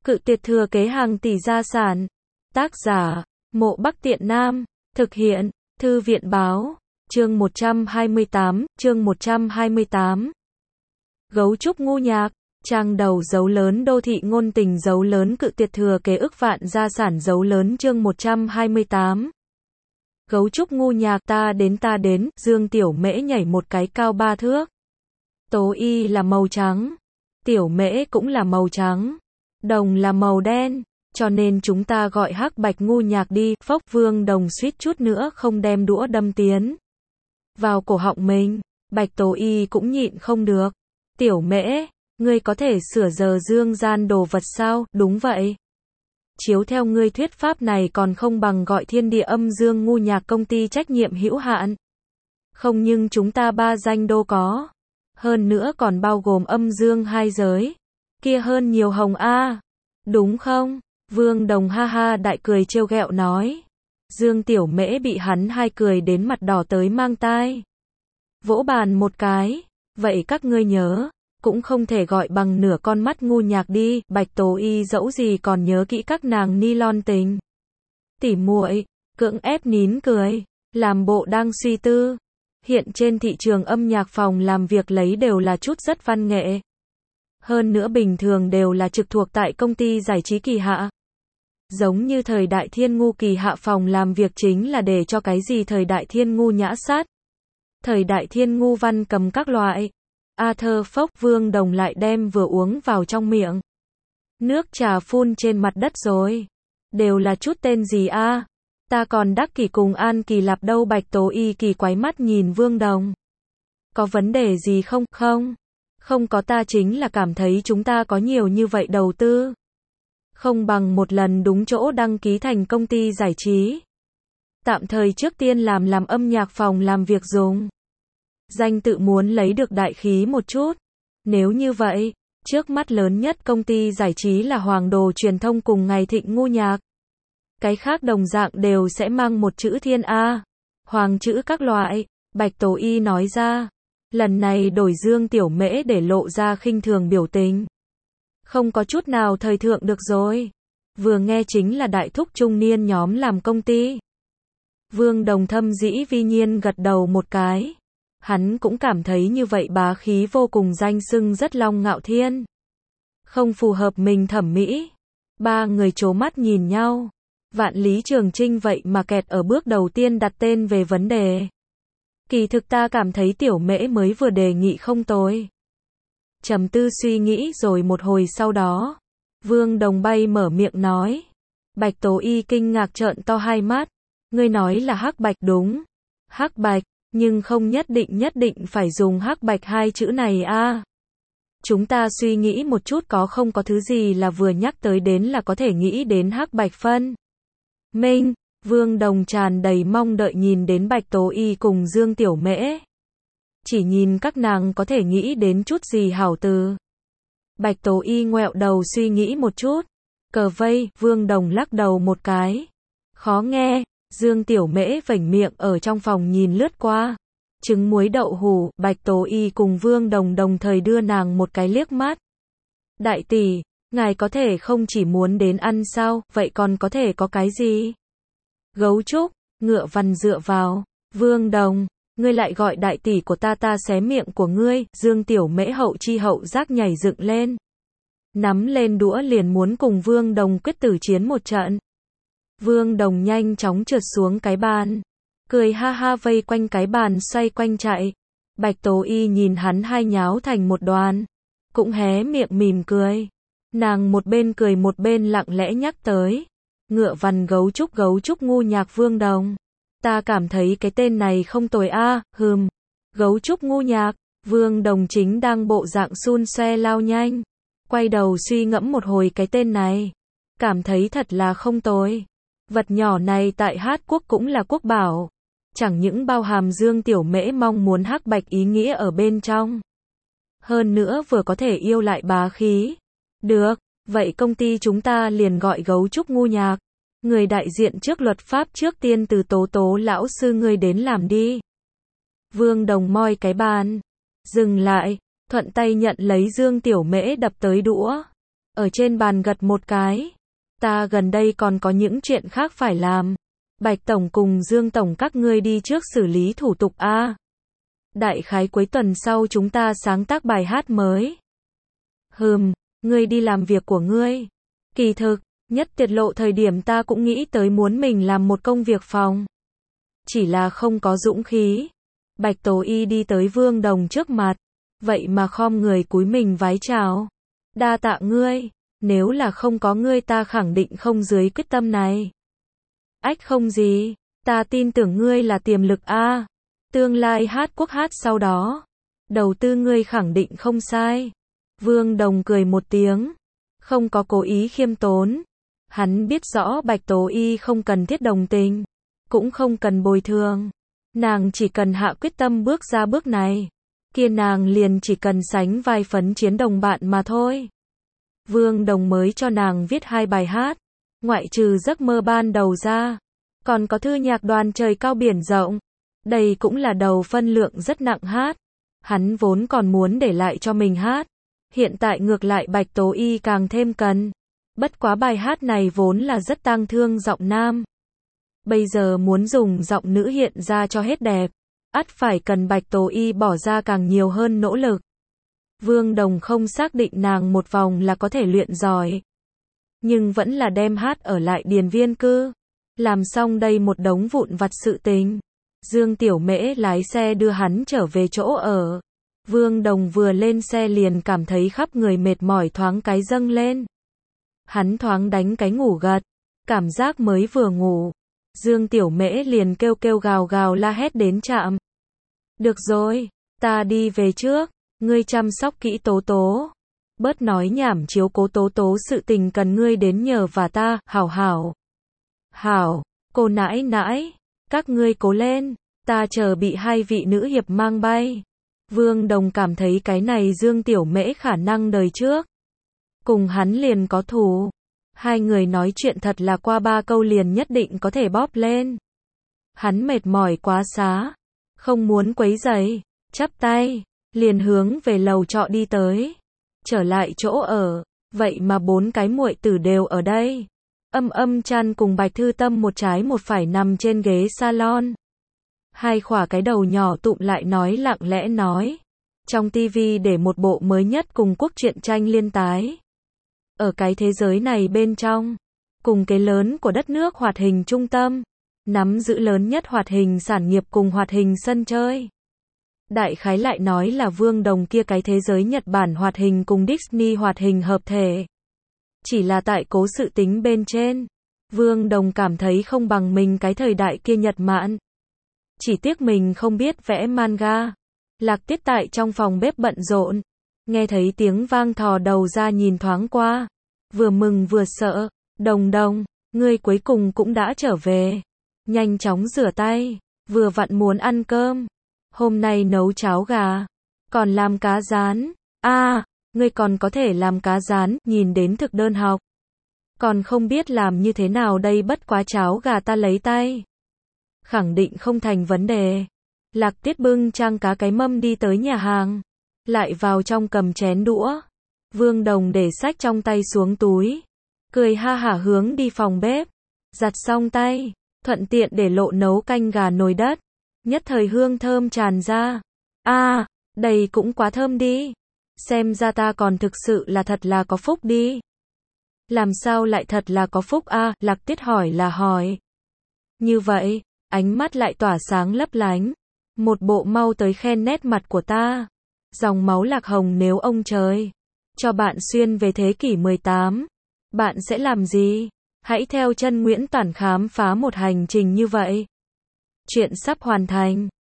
Cự tuyệt thừa kế hàng tỷ gia sản. Tác giả, Mộ Bắc Tiện Nam. Thực hiện, Thư viện báo. Chương 128. Gấu trúc ngu nhạc. Trang đầu dấu lớn đô thị ngôn tình dấu lớn cự tuyệt thừa kế ức vạn gia sản dấu lớn chương 128. Gấu trúc ngu nhạc ta đến, Dương Tiểu Mễ nhảy một cái cao 3 thước. Tố y là màu trắng. Tiểu Mễ cũng là màu trắng. Đồng là màu đen. Cho nên chúng ta gọi hắc bạch ngu nhạc đi. Phốc Vương Đồng suýt chút nữa không đem đũa đâm tiến vào cổ họng mình. Bạch Tố y cũng nhịn không được. Tiểu Mễ, ngươi có thể sửa giờ dương gian đồ vật sao? Đúng vậy. Chiếu theo ngươi thuyết pháp này còn không bằng gọi thiên địa âm dương ngu nhạc công ty trách nhiệm hữu hạn. Không, nhưng chúng ta 3 danh đô có. Hơn nữa còn bao gồm âm dương 2 giới. Kia hơn nhiều hồng a. Đúng không? Vương Đồng ha ha đại cười trêu ghẹo nói. Dương Tiểu Mễ bị hắn hai cười đến mặt đỏ tới mang tai. Vỗ bàn một cái. Vậy các ngươi nhớ, cũng không thể gọi bằng nửa con mắt ngu nhạc đi. Bạch Tố y dẫu gì còn nhớ kỹ các nàng nylon tình tỉ muội, cưỡng ép nín cười, làm bộ đang suy tư. Hiện trên thị trường âm nhạc phòng làm việc lấy đều là chút rất văn nghệ. Hơn nữa bình thường đều là trực thuộc tại công ty giải trí kỳ hạ. Giống như thời đại thiên ngu kỳ hạ phòng làm việc chính là để cho cái gì thời đại thiên ngu nhã sát. Thời đại thiên ngu văn cầm các loại. Thơ phốc Vương Đồng lại đem vừa uống vào trong miệng. Nước trà phun trên mặt đất rồi. Đều là chút tên gì a? Ta còn Đắc Kỷ cùng An Kỳ Lạp đâu. Bạch Tố y kỳ quái mắt nhìn Vương Đồng. Có vấn đề gì không? Không có, ta chính là cảm thấy chúng ta có nhiều như vậy đầu tư. Không bằng một lần đúng chỗ đăng ký thành công ty giải trí. Tạm thời trước tiên làm âm nhạc phòng làm việc dùng. Danh tự muốn lấy được đại khí một chút. Nếu như vậy, trước mắt lớn nhất công ty giải trí là Hoàng Đồ Truyền thông cùng Ngày Thịnh ngu nhạc. Cái khác đồng dạng đều sẽ mang một chữ thiên A. Hoàng chữ các loại. Bạch Tố y nói ra. Lần này đổi Dương Tiểu Mễ để lộ ra khinh thường biểu tình. Không có chút nào thời thượng được rồi. Vừa nghe chính là đại thúc trung niên nhóm làm công ty. Vương Đồng thâm dĩ vi nhiên gật đầu một cái. Hắn cũng cảm thấy như vậy bá khí vô cùng, danh xưng rất long ngạo thiên. Không phù hợp mình thẩm mỹ. Ba người trố mắt nhìn nhau. Vạn Lý Trường Trinh vậy mà kẹt ở bước đầu tiên đặt tên về vấn đề. Kỳ thực ta cảm thấy Tiểu Mễ mới vừa đề nghị không tồi. Trầm tư suy nghĩ rồi một hồi sau đó. Vương Đồng bay mở miệng nói. Bạch Tố y kinh ngạc trợn to hai mắt. Ngươi nói là hắc bạch đúng. Hắc bạch. Nhưng không nhất định phải dùng hắc bạch hai chữ này a. Chúng ta suy nghĩ một chút, có không có thứ gì là vừa nhắc tới đến là có thể nghĩ đến hắc bạch phân minh. Vương Đồng tràn đầy mong đợi nhìn đến Bạch Tố y cùng Dương Tiểu Mễ. Chỉ nhìn các nàng có thể nghĩ đến chút gì hảo từ. Bạch Tố y ngoẹo đầu suy nghĩ một chút. Cờ vây. Vương Đồng lắc đầu một cái. Khó nghe. Dương Tiểu Mễ vểnh miệng ở trong phòng nhìn lướt qua. Trứng muối đậu hủ. Bạch Tố y cùng Vương Đồng đồng thời đưa nàng một cái liếc mắt. Đại tỷ, ngài có thể không chỉ muốn đến ăn sao, vậy còn có thể có cái gì? Gấu trúc, ngựa văn dựa vào. Vương Đồng, ngươi lại gọi đại tỷ của ta xé miệng của ngươi. Dương Tiểu Mễ hậu chi hậu giác nhảy dựng lên. Nắm lên đũa liền muốn cùng Vương Đồng quyết tử chiến một trận. Vương Đồng nhanh chóng trượt xuống cái bàn. Cười ha ha vây quanh cái bàn xoay quanh chạy. Bạch Tố y nhìn hắn hai nháo thành một đoàn. Cũng hé miệng mỉm cười. Nàng một bên cười một bên lặng lẽ nhắc tới. Ngựa văn gấu trúc ngu nhạc Vương Đồng. Ta cảm thấy cái tên này không tồi a. Gấu trúc ngu nhạc. Vương Đồng chính đang bộ dạng xun xoe lao nhanh. Quay đầu suy ngẫm một hồi cái tên này. Cảm thấy thật là không tồi. Vật nhỏ này tại Hát Quốc cũng là quốc bảo. Chẳng những bao hàm Dương Tiểu Mễ mong muốn hắc bạch ý nghĩa ở bên trong. Hơn nữa vừa có thể yêu lại bá khí. Được, vậy công ty chúng ta liền gọi gấu trúc ngu nhạc. Người đại diện trước luật pháp trước tiên từ Tố lão sư ngươi đến làm đi. Vương Đồng moi cái bàn. Dừng lại, thuận tay nhận lấy Dương Tiểu Mễ đập tới đũa. ở trên bàn gật một cái. Ta gần đây còn có những chuyện khác phải làm. Bạch Tổng cùng Dương Tổng các ngươi đi trước xử lý thủ tục a. Đại khái cuối tuần sau chúng ta sáng tác bài hát mới. Ngươi đi làm việc của ngươi. Kỳ thực, nhất tiết lộ thời điểm ta cũng nghĩ tới muốn mình làm một công việc phòng. Chỉ là không có dũng khí. Bạch Tố Y đi tới Vương Đồng trước mặt. Vậy mà khom người cúi mình vái chào. Đa tạ ngươi. Nếu là không có ngươi ta khẳng định không dưới quyết tâm này. Ách không gì. Ta tin tưởng ngươi là tiềm lực a. Tương lai hát quốc hát sau đó. Đầu tư ngươi khẳng định không sai. Vương Đồng cười một tiếng. Không có cố ý khiêm tốn. Hắn biết rõ Bạch Tố Y không cần thiết đồng tình. Cũng không cần bồi thường. Nàng chỉ cần hạ quyết tâm bước ra bước này. Kia nàng liền chỉ cần sánh vai phấn chiến đồng bạn mà thôi. Vương Đồng mới cho nàng viết 2 bài hát. Ngoại trừ giấc mơ ban đầu ra. Còn có thư nhạc đoàn trời cao biển rộng. Đây cũng là đầu phân lượng rất nặng hát. Hắn vốn còn muốn để lại cho mình hát. Hiện tại ngược lại Bạch Tố Y càng thêm cần. Bất quá bài hát này vốn là rất tang thương giọng nam. Bây giờ muốn dùng giọng nữ hiện ra cho hết đẹp. Ắt phải cần Bạch Tố Y bỏ ra càng nhiều hơn nỗ lực. Vương Đồng không xác định nàng một vòng là có thể luyện giỏi. Nhưng vẫn là đem hát ở lại điền viên cư. Làm xong đây một đống vụn vặt sự tình. Dương Tiểu Mễ lái xe đưa hắn trở về chỗ ở. Vương Đồng vừa lên xe liền cảm thấy khắp người mệt mỏi thoáng cái dâng lên. Hắn thoáng đánh cái ngủ gật. Cảm giác mới vừa ngủ. Dương Tiểu Mễ liền kêu kêu gào gào la hét đến trạm. Được rồi, ta đi về trước. Ngươi chăm sóc kỹ Tố Tố. Bớt nói nhảm chiếu cố Tố Tố sự tình cần ngươi đến nhờ và ta, hảo hảo. Hảo, cô nãi nãi. Các ngươi cố lên. Ta chờ bị 2 vị nữ hiệp mang bay. Vương Đồng cảm thấy cái này Dương Tiểu Mễ khả năng đời trước. Cùng hắn liền có thù. 2 người nói chuyện thật là qua 3 câu liền nhất định có thể bóp lên. Hắn mệt mỏi quá xá. Không muốn quấy rầy. Chắp tay. Liền hướng về lầu trọ đi tới. Trở lại chỗ ở. Vậy mà 4 cái muội tử đều ở đây. Âm Trăn cùng Bạch Thư Tâm một trái một phải nằm trên ghế salon. 2 khỏa cái đầu nhỏ tụm lại nói lặng lẽ nói. Trong tivi để một bộ mới nhất cùng quốc truyện tranh liên tái. Ở cái thế giới này bên trong. Cùng cái lớn của đất nước hoạt hình trung tâm. Nắm giữ lớn nhất hoạt hình sản nghiệp cùng hoạt hình sân chơi. Đại khái lại nói là Vương Đồng kia cái thế giới Nhật Bản hoạt hình cùng Disney hoạt hình hợp thể. Chỉ là tại cố sự tính bên trên. Vương Đồng cảm thấy không bằng mình cái thời đại kia Nhật Mạn. Chỉ tiếc mình không biết vẽ manga. Lạc Tiết tại trong phòng bếp bận rộn. Nghe thấy tiếng vang thò đầu ra nhìn thoáng qua. Vừa mừng vừa sợ. Đồng Đồng, ngươi cuối cùng cũng đã trở về. Nhanh chóng rửa tay. Vừa vặn muốn ăn cơm. Hôm nay nấu cháo gà. Còn làm cá rán. Ngươi còn có thể làm cá rán, nhìn đến thực đơn học. Còn không biết làm như thế nào đây, bất quá cháo gà ta lấy tay. Khẳng định không thành vấn đề. Lạc Tiết bưng trang cá cái mâm đi tới nhà hàng. Lại vào trong cầm chén đũa. Vương Đồng để sách trong tay xuống túi. Cười ha hả hướng đi phòng bếp. Giặt xong tay. Thuận tiện để lộ nấu canh gà nồi đất. Nhất thời hương thơm tràn ra. Đây cũng quá thơm đi. Xem ra ta còn thực sự là thật là có phúc đi. Làm sao lại thật là có phúc Lạc Tiết hỏi là hỏi. Như vậy, ánh mắt lại tỏa sáng lấp lánh. Một bộ mau tới khen nét mặt của ta. Dòng máu Lạc Hồng, nếu ông trời cho bạn xuyên về thế kỷ 18, bạn sẽ làm gì? Hãy theo chân Nguyễn Toản khám phá một hành trình như vậy. Chuyện sắp hoàn thành.